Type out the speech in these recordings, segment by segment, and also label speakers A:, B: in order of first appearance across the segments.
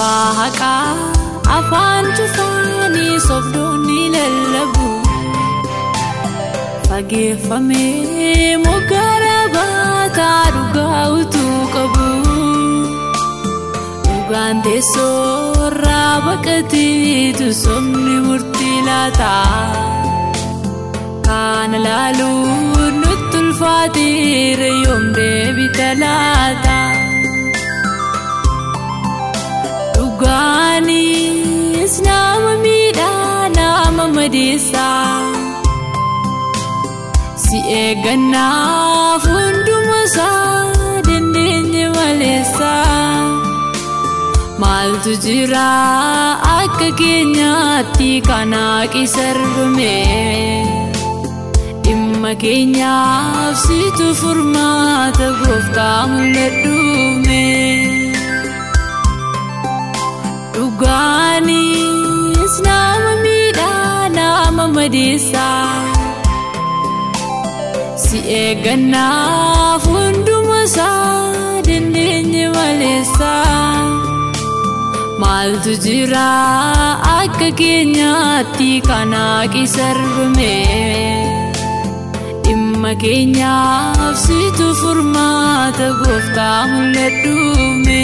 A: Waaqa afaan cufaanii sobdoonni lallabu fageeffamee moggaara baataa dhugaa utuu qabu dhugaan teessoorraa baqateetu sobni murtii laata kana laaluun nutti ulfaateera yoom deebita laata. Dhugaanis nama miidhaa nama madeessaa si eeggannaaf hundumasaa dandeenye maleessaa maaltu jira akka keenyaatti kanaa qisarrume dhimma keenyaaf situ furmaata gooftaa mul'adhume. Dhugaanis nama miidhaa nama madeessaa si eeggannaaf hundumasaa dandeenye maleessaa maaltu jira akka keenyaatti kanaa qisarrume dhimma keenyaaf situ furmaata gooftaa mul'adhume.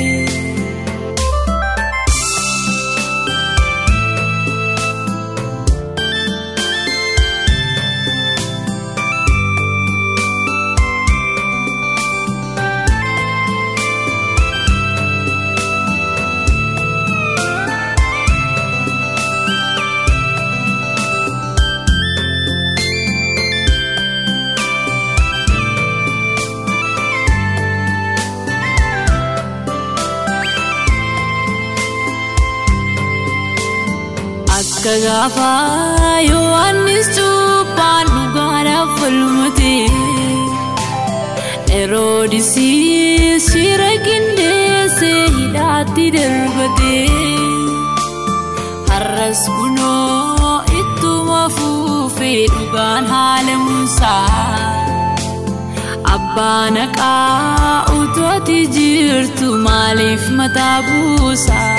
A: Akka gaafa Yohaannis cuuphaan dhugaadhaaf falmate Heroodisiis shira qindeessee hidhaatti darbate har'as kunoo ittuma fuufee dhugaan haala Muusaa abbaa naqaa utuu ati jirtu maaliif mataa buusaa.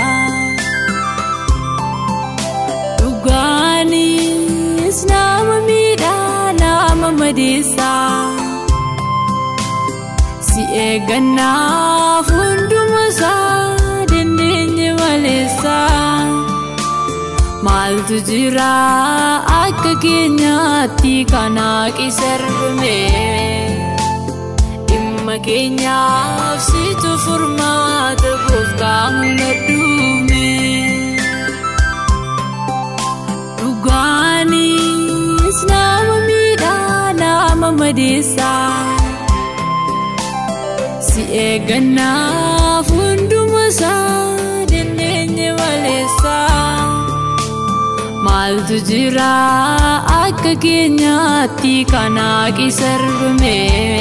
A: Dhugaanis nama miidhaa nama madeessaa si eeggannaaf hundumasaa dandeenye maleessaa maaltu jira akka keenyaatti kanaa qisarrume dhimma keenyaaf situ furmaata gooftaa mul'adhume. Dhugaanis nama miidhaa nama madeessaa si eeggannaaf hundumasaa dandeenye maleessaa maaltu jira akka keenyaatti kanaa qisarrume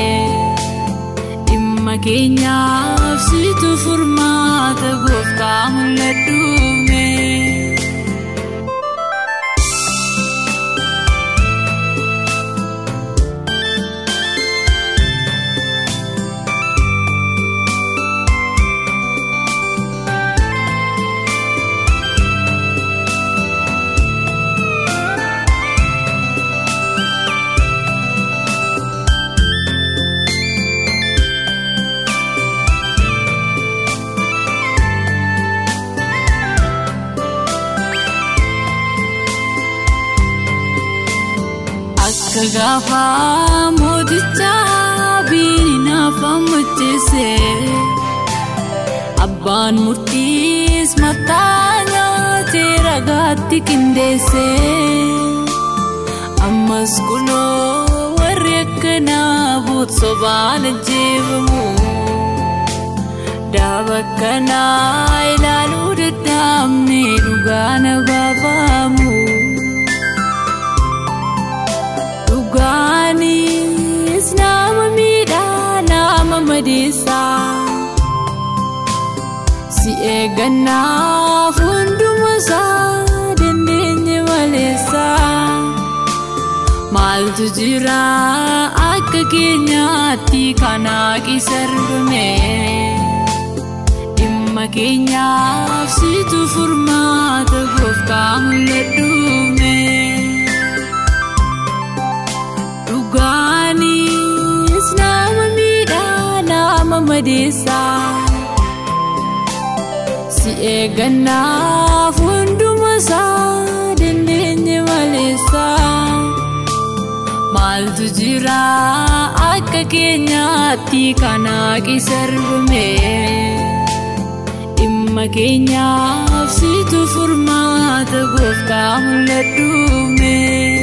A: dhimma keenyaaf situ furmaata gooftaa mul'adhume. Akka gaafa mooticha biinaaf ammacheesse abbaan murtiis mataa nyaatee ragaatti qindeesse ammas kunoo warri akkanaa boot sobaan ajjeefamu daaba akkanaa ilaaluu dadhabne dhugaan baafamu. Dhugaanis nama miidhaa nama madeessaa si eeggannaaf hundumasaa dandeenye maleessaa maaltu jira akka keenyaatti kanaa qisarrume dhimma dhimma keenyaaf situ furmaata gooftaa mul'adhuume. Dhugaanis nama miidhaa nama madeessaa si eeggannaaf hunduma isaa dandeenye maleessaa. Maaltu jira akka keenyaatti kanaa qisarbume. Dhimma keenyaaf situ furmaata gooftaa mul'adhuume.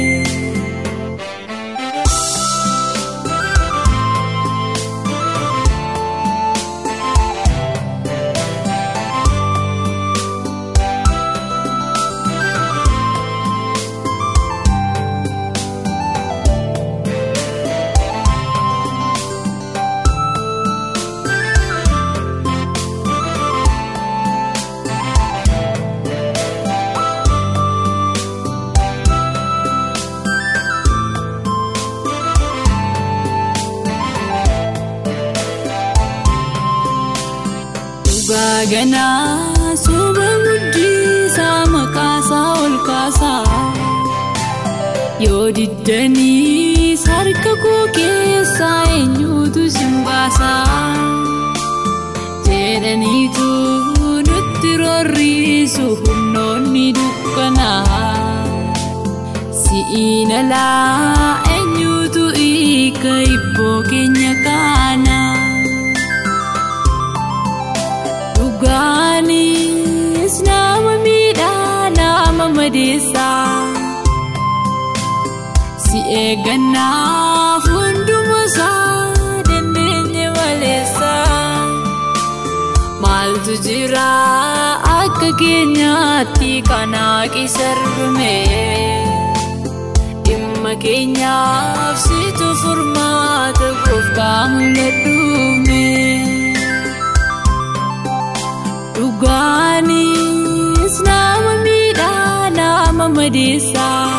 A: Ganaa suba guddisaa maqaasaa ol kaasaa yoo diddanii harka koo keessaa eenyuutu sin baasaa jedhaniitu nutti roorrisu humnoonni dukkanaa si'iin alaa eenyuutu hiika ibboo keenya kaana. Dhugaanis nama miidhaa nama madeessaa si eeggannaaf hunduma isaa dandeenye maleessaa. Maaltu jira akka keenyaatti kanaa qisarbume. Dhimma keenyaaf situ furmaata gooftaa mul'adhuume. Dhugaanis nama miidhaa nama madeessaa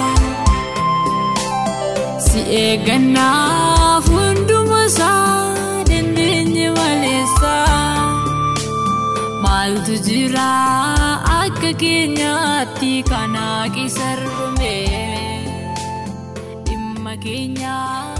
A: si eeggannaaf hunduma isaa dandeenye maleessaa. Maaltu jira akka keenyaatti kanaa qisarbume. Dhimma keenyaa